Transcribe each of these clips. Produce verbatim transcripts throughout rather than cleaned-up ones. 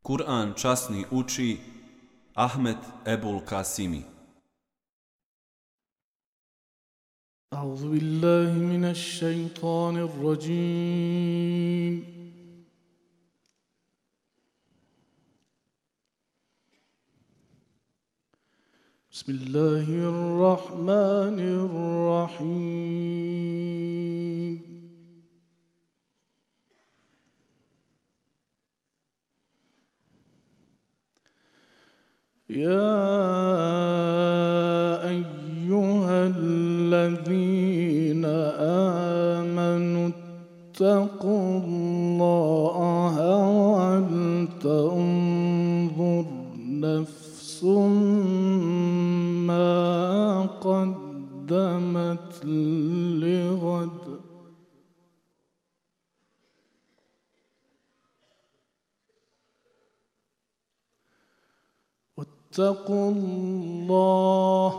Kur'an časni uči Ahmed Ebul Kasimi. أعوذ بالله من الشيطان الرجيم. بسم الله الرحمن الرحيم. يا أيها الذين آمنوا اتقوا الله ولتنظر نفس ما قدمت لغد واتقوا الله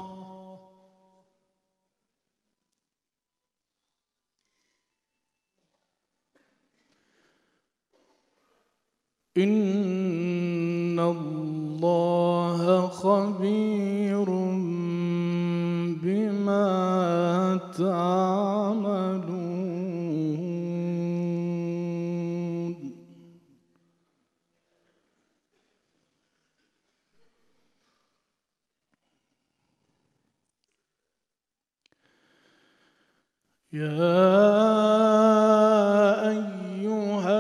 إن الله خبير بما تعملون. يا أيها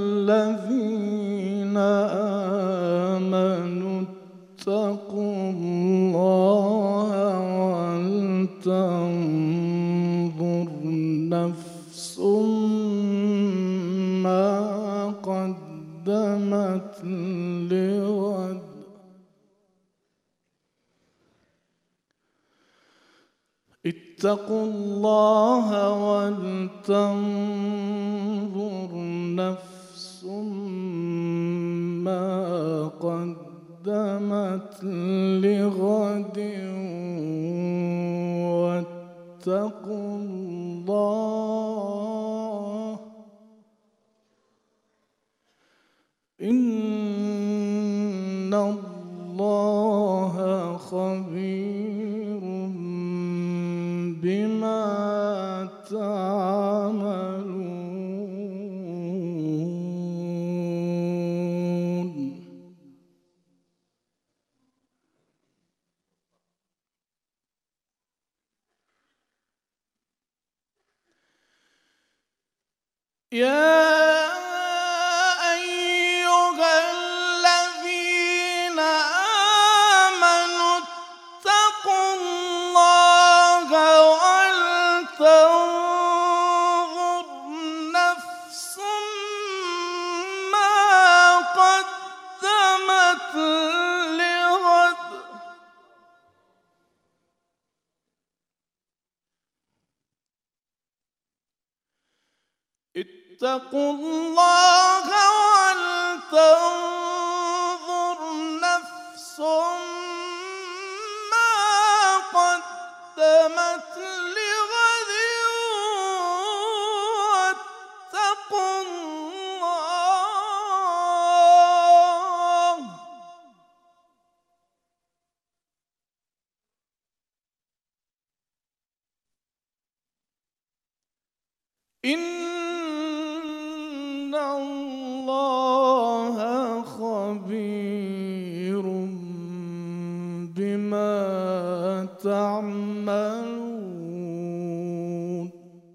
الذين آمنوا اتقوا الله ولتنظر نفس ما قدمت لغد اتقوا الله ولتنظر نفس ما قدمت لغد واتقوا الله إن الله خبير بما تعملون. يا أيها الذين آمنوا اتقوا الله ولتنظر نفس ما قدمت لغد اتقوا الله ولتنظر نفس ما قدمت لغد واتقوا الله إن الله خبير بما تعملون.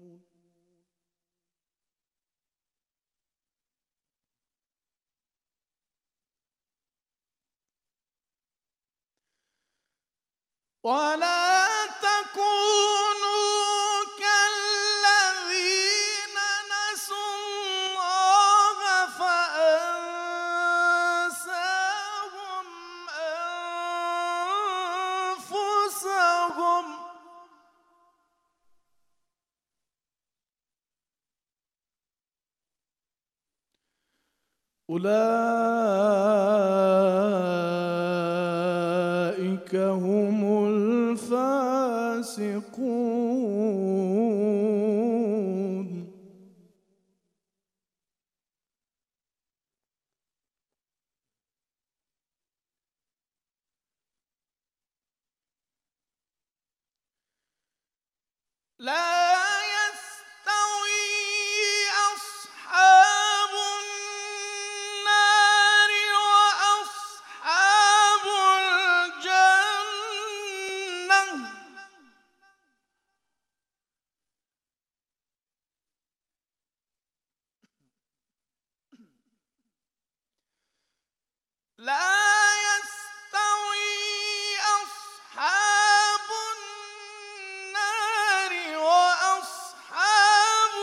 ولا تكونوا كالذين نسوا الله فأنساهم أنفسهم أولئك هم الفاسقون. لا يستوي أصحاب النار وأصحاب الجنة لا يستوي أصحاب النار وأصحاب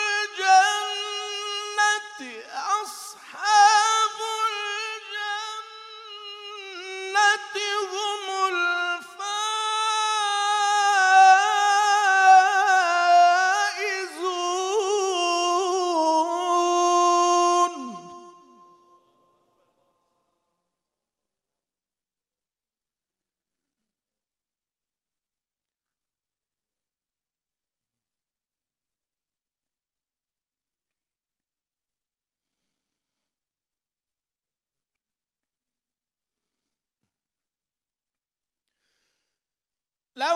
الجنة أصحاب الجنة هم الفائزون. لو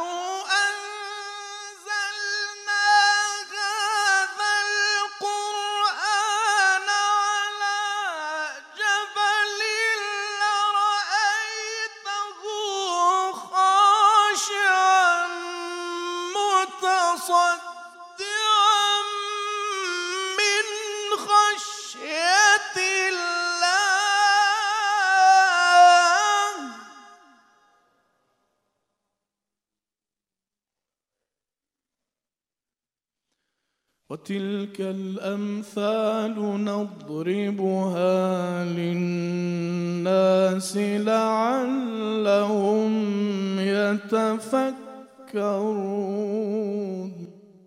أنزلنا هذا القرآن على جبل لرأيته خاشعا متصدعا من خشية الله. وتلك الأمثال نضربها للناس لعلهم يتفكرون.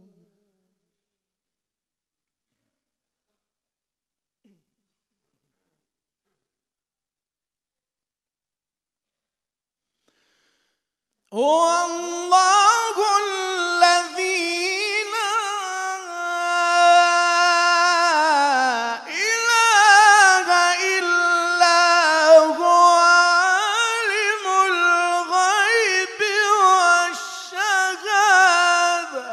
هو الله الذي لا إله إلا هو عالم الغيب والشهادة.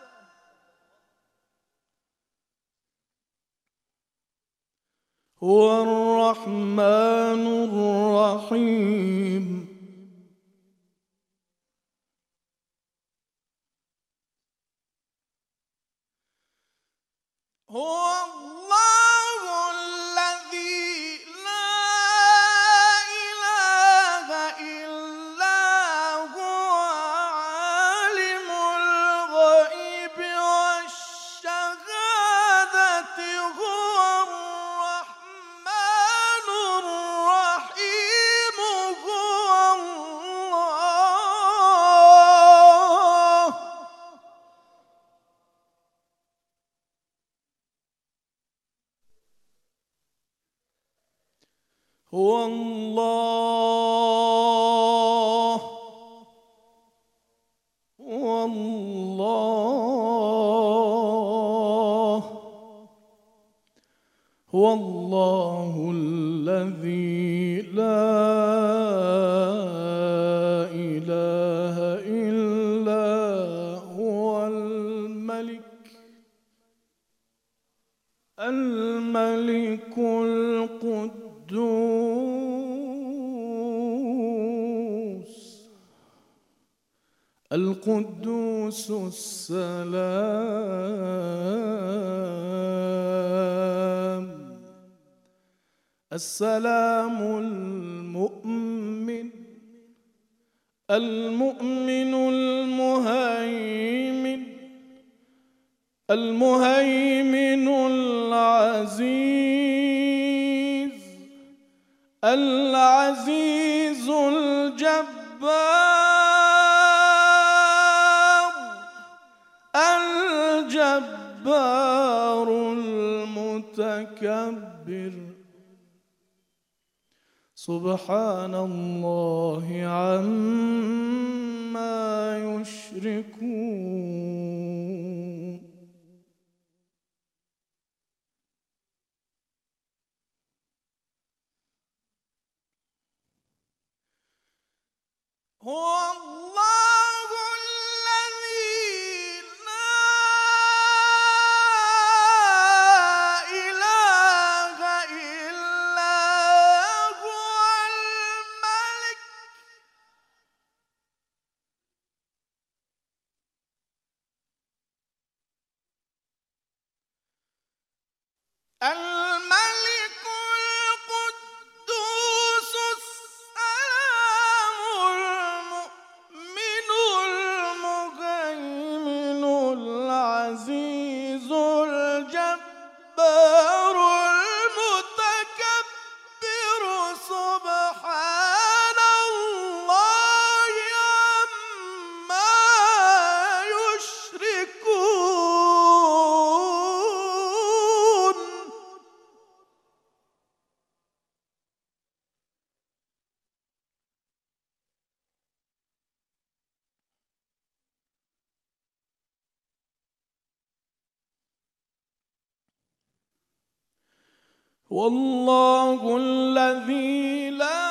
هو الرحمن الرحيم. هو الله الذي لا إله إلا هو عالم الغيب والشهادة. هو الرحمن الرحيم. هو الله. هو الله. هو الله. هو الله الذي لا إله إلا هو الملك الملك القدوس القدوس السلام السلام المؤمن المؤمن المهيمن المهيمن العزيز العزيز الجبار الجبار المتكبر. سبحان الله عما يشركون. هو الله الذي والله الذي لا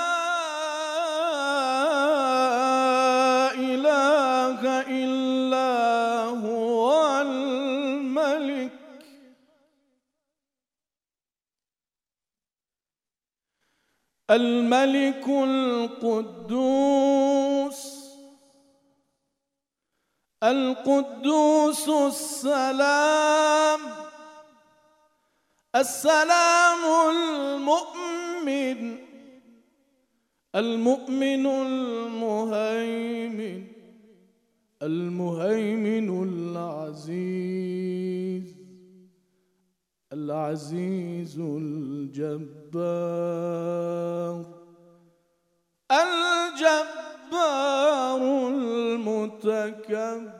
إله إلا هو الملك الملك القدوس القدوس السلام السلام المؤمن المؤمن المهيمن المهيمن العزيز العزيز الجبار الجبار المتكبر.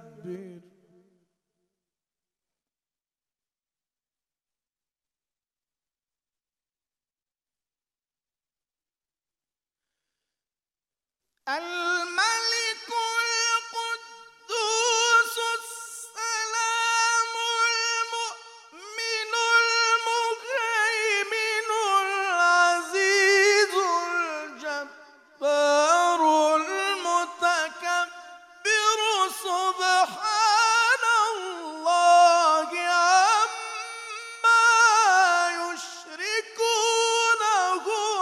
الملك القدوس السلام المؤمن المهيمن العزيز الجبار المتكبر سبحان الله عما يشركون هو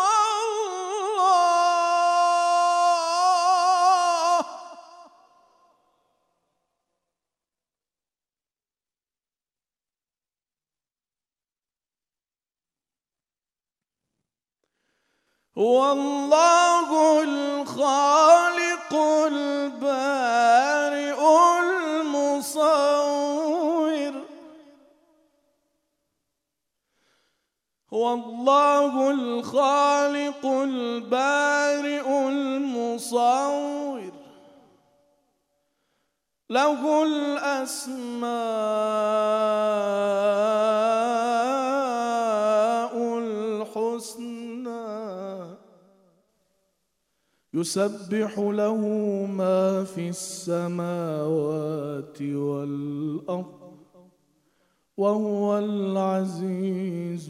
هو الله الخالق البارئ المصور هو الله الخالق البارئ المصور له الأسماء الحسنى يسبح له ما في السماوات والأرض وهو العزيز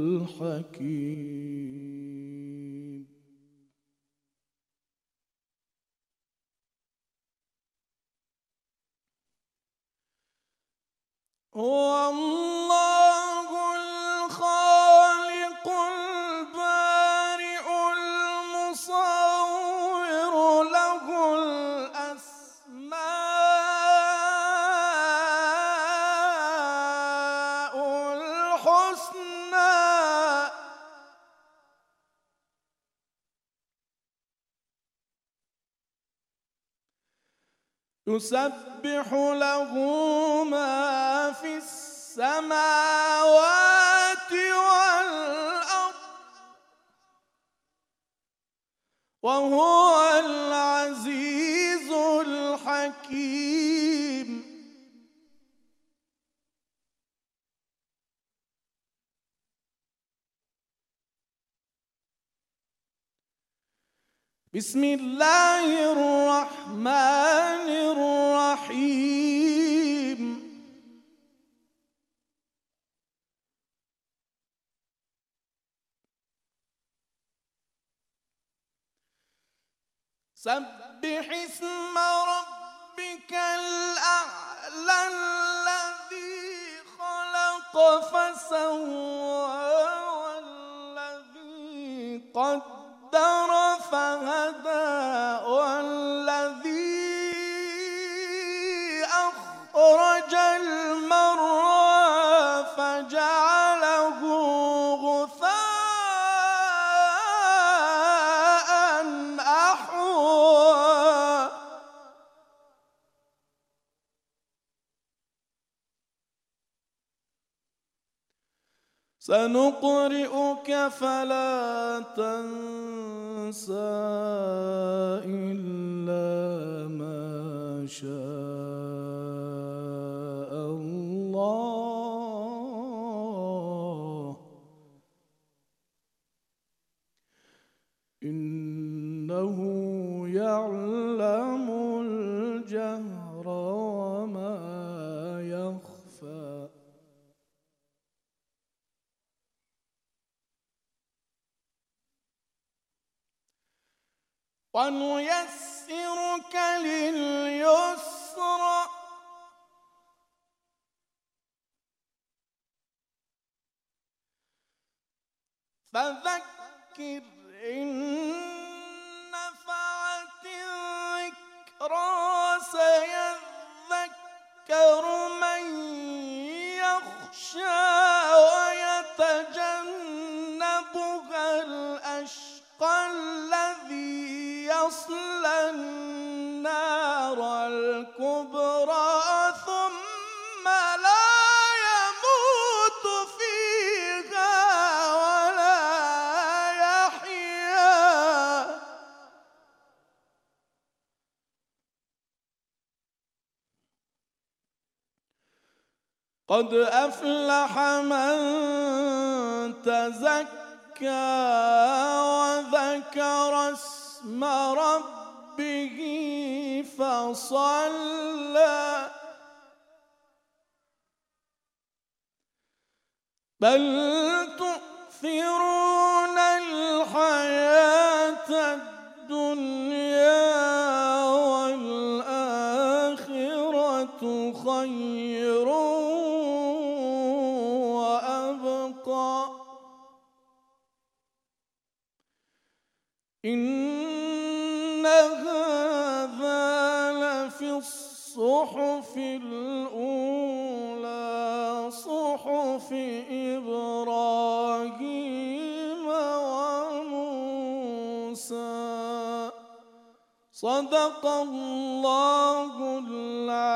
الحكيم. هو الله الخالق البارئ المصور له الأسماء الحسنى يسبح له ما في السماوات والأرض وهو العزيز الحكيم. بسم الله الرحمن الرحيم. سبح اسم ربك الأعلى الذي خلق فسوى والذي قدر فهدى والذي أخرج المرعى فجعله غثاء أحوى. سنقرئك فلا تنسى إلا ما شاء الله إنه يعلم الجهر وما يخفى. ونيسرك لليسرى فذكر إن نفعت الذكرى سيذكر من يخشى ويتجنبها الأشقى الذي يصلى النار الكبرى ثم لا يموت فيها ولا يحيا قد أفلح من تزكى وذكر اسم ربه فصلى بل تؤثرون الحياة الدنيا والآخرة خير وأبقى إن هذا لفي الصحف الأولى صحف إبراهيم وموسى صدق الله العظيم.